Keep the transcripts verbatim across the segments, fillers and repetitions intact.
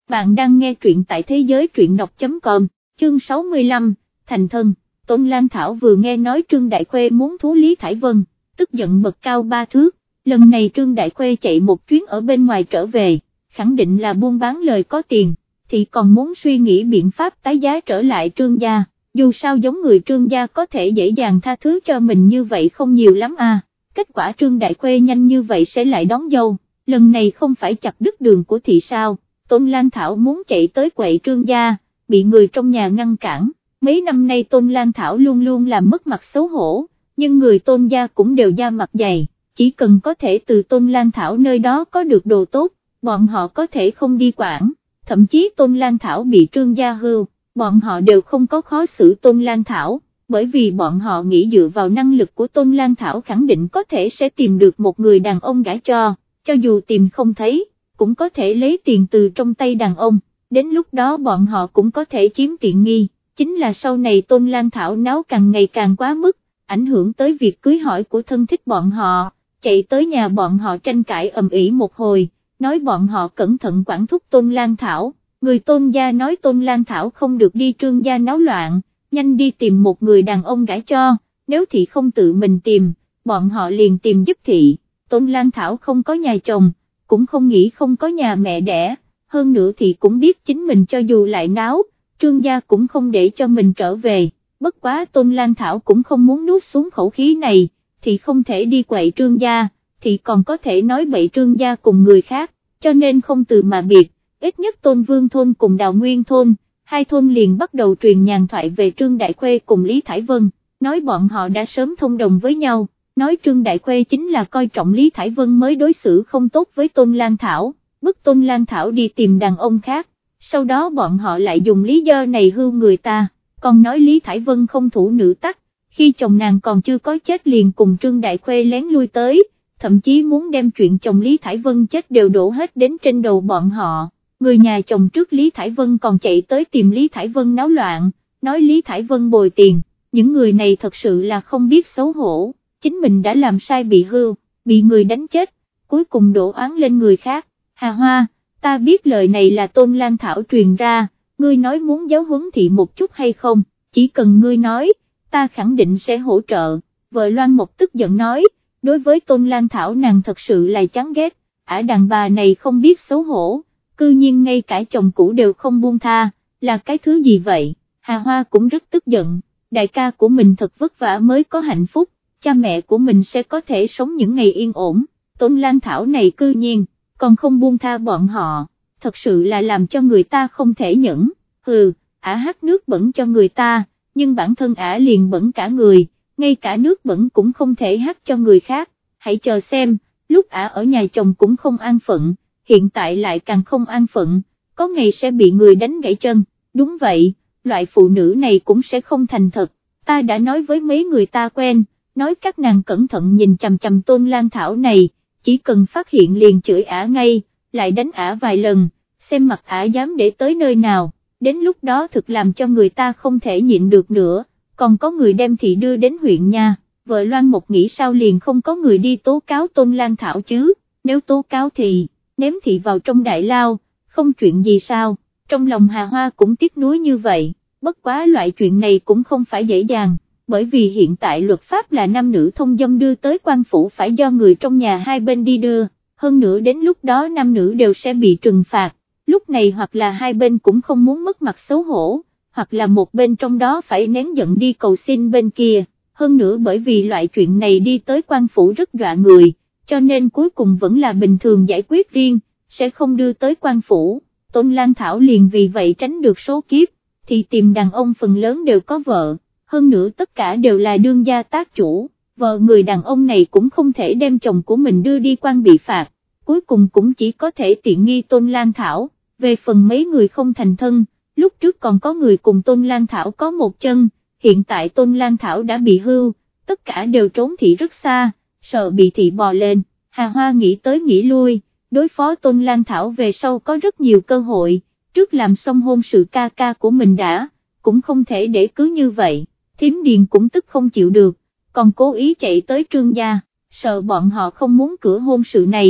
Bạn đang nghe truyện tại thế giới truyện đọc chấm com, chương sáu mươi lăm, thành thân. Tôn Lan Thảo vừa nghe nói Trương Đại Khuê muốn thú Lý Thải Vân, tức giận bật cao ba thước, lần này Trương Đại Khuê chạy một chuyến ở bên ngoài trở về, khẳng định là buôn bán lời có tiền, thì còn muốn suy nghĩ biện pháp tái giá trở lại Trương gia, dù sao giống người Trương gia có thể dễ dàng tha thứ cho mình như vậy không nhiều lắm à, kết quả Trương Đại Khuê nhanh như vậy sẽ lại đón dâu, lần này không phải chặt đứt đường của thị sao. Tôn Lan Thảo muốn chạy tới quậy Trương gia, bị người trong nhà ngăn cản, mấy năm nay Tôn Lan Thảo luôn luôn làm mất mặt xấu hổ, nhưng người Tôn gia cũng đều da mặt dày, chỉ cần có thể từ Tôn Lan Thảo nơi đó có được đồ tốt, bọn họ có thể không đi quản, thậm chí Tôn Lan Thảo bị Trương gia hưu, bọn họ đều không có khó xử Tôn Lan Thảo, bởi vì bọn họ nghĩ dựa vào năng lực của Tôn Lan Thảo khẳng định có thể sẽ tìm được một người đàn ông gả cho, cho dù tìm không thấy cũng có thể lấy tiền từ trong tay đàn ông, đến lúc đó bọn họ cũng có thể chiếm tiện nghi, chính là sau này Tôn Lan Thảo náo càng ngày càng quá mức, ảnh hưởng tới việc cưới hỏi của thân thích bọn họ, chạy tới nhà bọn họ tranh cãi ầm ĩ một hồi, nói bọn họ cẩn thận quản thúc Tôn Lan Thảo, người Tôn gia nói Tôn Lan Thảo không được đi Trương gia náo loạn, nhanh đi tìm một người đàn ông gả cho, nếu thị không tự mình tìm, bọn họ liền tìm giúp thị, Tôn Lan Thảo không có nhà chồng, cũng không nghĩ không có nhà mẹ đẻ, hơn nữa thì cũng biết chính mình cho dù lại náo, Trương gia cũng không để cho mình trở về, bất quá Tôn Lan Thảo cũng không muốn nuốt xuống khẩu khí này, thì không thể đi quậy Trương gia, thì còn có thể nói bậy Trương gia cùng người khác, cho nên không từ mà biệt, ít nhất Tôn Vương thôn cùng Đào Nguyên thôn, hai thôn liền bắt đầu truyền nhàn thoại về Trương Đại Khuê cùng Lý Thải Vân, nói bọn họ đã sớm thông đồng với nhau. Nói Trương Đại Khuê chính là coi trọng Lý Thải Vân mới đối xử không tốt với Tôn Lan Thảo, bức Tôn Lan Thảo đi tìm đàn ông khác, sau đó bọn họ lại dùng lý do này hưu người ta, còn nói Lý Thải Vân không thủ nữ tắc, khi chồng nàng còn chưa có chết liền cùng Trương Đại Khuê lén lui tới, thậm chí muốn đem chuyện chồng Lý Thải Vân chết đều đổ hết đến trên đầu bọn họ, người nhà chồng trước Lý Thải Vân còn chạy tới tìm Lý Thải Vân náo loạn, nói Lý Thải Vân bồi tiền, những người này thật sự là không biết xấu hổ. Chính mình đã làm sai bị hưu, bị người đánh chết, cuối cùng đổ oán lên người khác, Hà Hoa, ta biết lời này là Tôn Lan Thảo truyền ra, ngươi nói muốn giáo huấn thị một chút hay không, chỉ cần ngươi nói, ta khẳng định sẽ hỗ trợ, vợ Loan Mộc tức giận nói, đối với Tôn Lan Thảo nàng thật sự là chán ghét, ả đàn bà này không biết xấu hổ, cư nhiên ngay cả chồng cũ đều không buông tha, là cái thứ gì vậy, Hà Hoa cũng rất tức giận, đại ca của mình thật vất vả mới có hạnh phúc, cha mẹ của mình sẽ có thể sống những ngày yên ổn, Tôn Lan Thảo này cư nhiên, còn không buông tha bọn họ, thật sự là làm cho người ta không thể nhẫn, hừ, ả hát nước bẩn cho người ta, nhưng bản thân ả liền bẩn cả người, ngay cả nước bẩn cũng không thể hát cho người khác, hãy chờ xem, lúc ả ở nhà chồng cũng không an phận, hiện tại lại càng không an phận, có ngày sẽ bị người đánh gãy chân, đúng vậy, loại phụ nữ này cũng sẽ không thành thật, ta đã nói với mấy người ta quen, nói các nàng cẩn thận nhìn chằm chằm Tôn Lan Thảo này, chỉ cần phát hiện liền chửi ả ngay, lại đánh ả vài lần, xem mặt ả dám để tới nơi nào, đến lúc đó thực làm cho người ta không thể nhịn được nữa, còn có người đem thị đưa đến huyện nha, vợ Loan Mộc nghĩ sao liền không có người đi tố cáo Tôn Lan Thảo chứ, nếu tố cáo thì, ném thị vào trong đại lao, không chuyện gì sao, trong lòng Hà Hoa cũng tiếc nuối như vậy, bất quá loại chuyện này cũng không phải dễ dàng. Bởi vì hiện tại luật pháp là nam nữ thông dâm đưa tới quan phủ phải do người trong nhà hai bên đi đưa, hơn nữa đến lúc đó nam nữ đều sẽ bị trừng phạt, lúc này hoặc là hai bên cũng không muốn mất mặt xấu hổ, hoặc là một bên trong đó phải nén giận đi cầu xin bên kia, hơn nữa bởi vì loại chuyện này đi tới quan phủ rất dọa người, cho nên cuối cùng vẫn là bình thường giải quyết riêng, sẽ không đưa tới quan phủ, Tôn Lan Thảo liền vì vậy tránh được số kiếp, thì tìm đàn ông phần lớn đều có vợ. Hơn nữa tất cả đều là đương gia tác chủ, vợ người đàn ông này cũng không thể đem chồng của mình đưa đi quan bị phạt, cuối cùng cũng chỉ có thể tiện nghi Tôn Lan Thảo, về phần mấy người không thành thân, lúc trước còn có người cùng Tôn Lan Thảo có một chân, hiện tại Tôn Lan Thảo đã bị hưu, tất cả đều trốn thị rất xa, sợ bị thị bò lên, Hà Hoa nghĩ tới nghĩ lui, đối phó Tôn Lan Thảo về sau có rất nhiều cơ hội, trước làm xong hôn sự ca ca của mình đã, cũng không thể để cứ như vậy. Thím Điền cũng tức không chịu được, còn cố ý chạy tới Trương gia, sợ bọn họ không muốn cửa hôn sự này,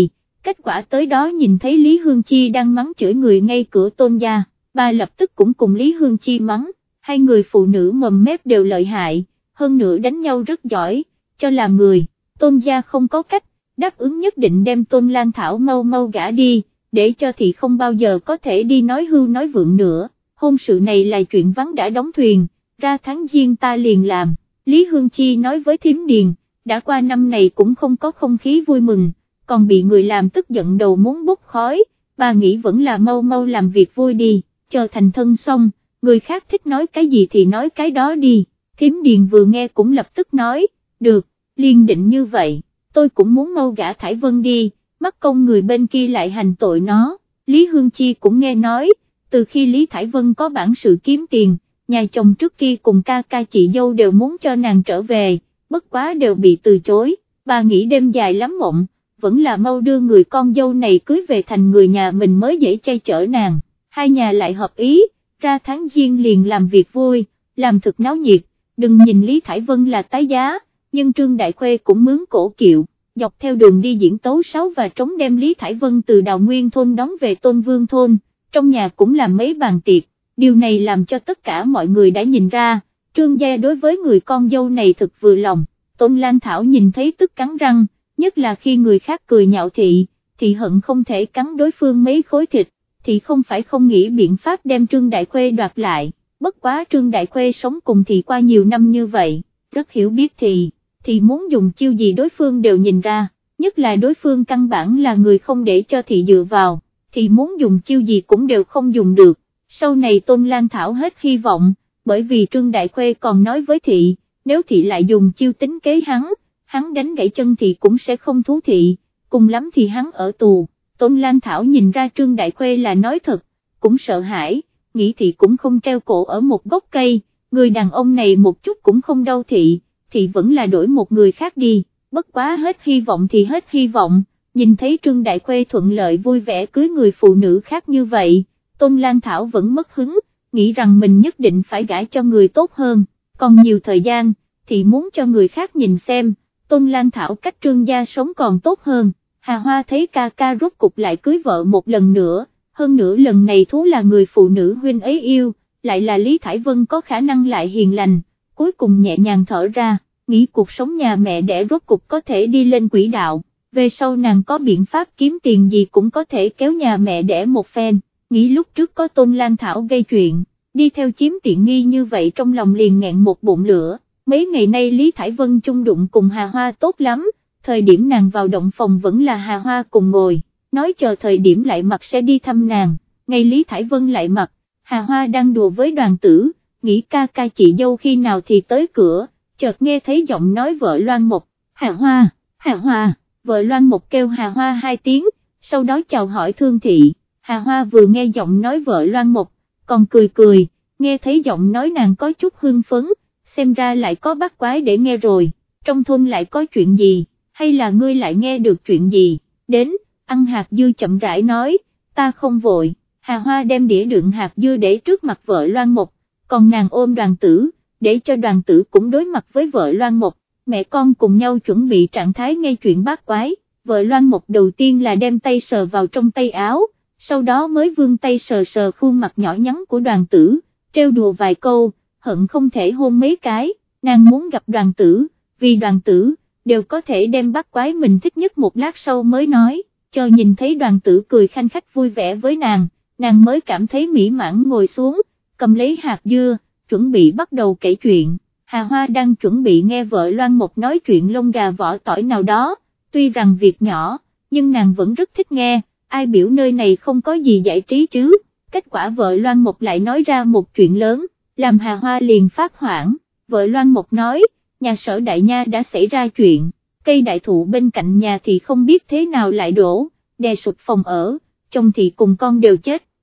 kết quả tới đó nhìn thấy Lý Hương Chi đang mắng chửi người ngay cửa Tôn gia, bà lập tức cũng cùng Lý Hương Chi mắng, hai người phụ nữ mồm mép đều lợi hại, hơn nữa đánh nhau rất giỏi, cho làm người, Tôn gia không có cách, đáp ứng nhất định đem Tôn Lan Thảo mau mau gả đi, để cho thị không bao giờ có thể đi nói hưu nói vượng nữa, hôn sự này là chuyện ván đã đóng thuyền, ra tháng giêng ta liền làm, Lý Hương Chi nói với Thím Điền, đã qua năm này cũng không có không khí vui mừng, còn bị người làm tức giận đầu muốn bốc khói, bà nghĩ vẫn là mau mau làm việc vui đi, chờ thành thân xong, người khác thích nói cái gì thì nói cái đó đi, Thím Điền vừa nghe cũng lập tức nói, được, liên định như vậy, tôi cũng muốn mau gả Thải Vân đi, mắc công người bên kia lại hành tội nó, Lý Hương Chi cũng nghe nói, từ khi Lý Thải Vân có bản sự kiếm tiền, nhà chồng trước kia cùng ca ca chị dâu đều muốn cho nàng trở về, bất quá đều bị từ chối, bà nghĩ đêm dài lắm mộng, vẫn là mau đưa người con dâu này cưới về thành người nhà mình mới dễ chay chở nàng, hai nhà lại hợp ý, ra tháng giêng liền làm việc vui, làm thực náo nhiệt, đừng nhìn Lý Thải Vân là tái giá, nhưng Trương Đại Khuê cũng mướn cổ kiệu, dọc theo đường đi diễn tấu sáo và trống đem Lý Thải Vân từ Đào Nguyên thôn đón về Tôn Vương thôn, trong nhà cũng làm mấy bàn tiệc, điều này làm cho tất cả mọi người đã nhìn ra, Trương gia đối với người con dâu này thực vừa lòng, Tôn Lan Thảo nhìn thấy tức cắn răng, nhất là khi người khác cười nhạo thị, thì hận không thể cắn đối phương mấy khối thịt, thì không phải không nghĩ biện pháp đem Trương Đại Khuê đoạt lại, bất quá Trương Đại Khuê sống cùng thị qua nhiều năm như vậy, rất hiểu biết thị, thì muốn dùng chiêu gì đối phương đều nhìn ra, nhất là đối phương căn bản là người không để cho thị dựa vào, thì muốn dùng chiêu gì cũng đều không dùng được, sau này Tôn Lan Thảo hết hy vọng, bởi vì Trương Đại Khuê còn nói với thị, nếu thị lại dùng chiêu tính kế hắn, hắn đánh gãy chân thì cũng sẽ không thú thị, cùng lắm thì hắn ở tù, Tôn Lan Thảo nhìn ra Trương Đại Khuê là nói thật, cũng sợ hãi, nghĩ thị cũng không treo cổ ở một gốc cây, người đàn ông này một chút cũng không đau thị, thì vẫn là đổi một người khác đi, bất quá hết hy vọng thì hết hy vọng, nhìn thấy Trương Đại Khuê thuận lợi vui vẻ cưới người phụ nữ khác như vậy, Tôn Lan Thảo vẫn mất hứng, nghĩ rằng mình nhất định phải gả cho người tốt hơn, còn nhiều thời gian, thì muốn cho người khác nhìn xem, Tôn Lan Thảo cách Trương gia sống còn tốt hơn, Hà Hoa thấy ca ca rốt cục lại cưới vợ một lần nữa, hơn nữa lần này thú là người phụ nữ huynh ấy yêu, lại là Lý Thải Vân có khả năng lại hiền lành, cuối cùng nhẹ nhàng thở ra, nghĩ cuộc sống nhà mẹ đẻ rốt cục có thể đi lên quỹ đạo, về sau nàng có biện pháp kiếm tiền gì cũng có thể kéo nhà mẹ đẻ một phen, nghĩ lúc trước có Tôn Lan Thảo gây chuyện, đi theo chiếm tiện nghi như vậy trong lòng liền nghẹn một bụng lửa, mấy ngày nay Lý Thải Vân chung đụng cùng Hà Hoa tốt lắm, thời điểm nàng vào động phòng vẫn là Hà Hoa cùng ngồi, nói chờ thời điểm lại mặt sẽ đi thăm nàng, ngày Lý Thải Vân lại mặt, Hà Hoa đang đùa với Đoàn Tử, nghĩ ca ca chị dâu khi nào thì tới cửa, chợt nghe thấy giọng nói vợ Loan Mộc, Hà Hoa, Hà Hoa, vợ Loan Mộc kêu Hà Hoa hai tiếng, sau đó chào hỏi Thương Thị, Hà Hoa vừa nghe giọng nói vợ Loan Mộc, còn cười cười, nghe thấy giọng nói nàng có chút hưng phấn, xem ra lại có bắt quái để nghe rồi, trong thôn lại có chuyện gì, hay là ngươi lại nghe được chuyện gì, đến, ăn hạt dưa chậm rãi nói, ta không vội, Hà Hoa đem đĩa đựng hạt dưa để trước mặt vợ Loan Mộc, còn nàng ôm Đoàn Tử, để cho Đoàn Tử cũng đối mặt với vợ Loan Mộc, mẹ con cùng nhau chuẩn bị trạng thái nghe chuyện bát quái, vợ Loan Mộc đầu tiên là đem tay sờ vào trong tay áo, sau đó mới vươn tay sờ sờ khuôn mặt nhỏ nhắn của Đoàn Tử, trêu đùa vài câu, hận không thể hôn mấy cái, nàng muốn gặp Đoàn Tử, vì Đoàn Tử, đều có thể đem bát quái mình thích nhất một lát sau mới nói, chờ nhìn thấy Đoàn Tử cười khanh khách vui vẻ với nàng, nàng mới cảm thấy mỹ mãn ngồi xuống, cầm lấy hạt dưa, chuẩn bị bắt đầu kể chuyện, Hà Hoa đang chuẩn bị nghe vợ Loan Mộc nói chuyện lông gà vỏ tỏi nào đó, tuy rằng việc nhỏ, nhưng nàng vẫn rất thích nghe, ai biểu nơi này không có gì giải trí chứ, kết quả vợ Loan Mộc lại nói ra một chuyện lớn, làm Hà Hoa liền phát hoảng, vợ Loan Mộc nói, nhà Sở Đại Nha đã xảy ra chuyện, cây đại thụ bên cạnh nhà thì không biết thế nào lại đổ, đè sụp phòng ở, chồng thì cùng con đều chết,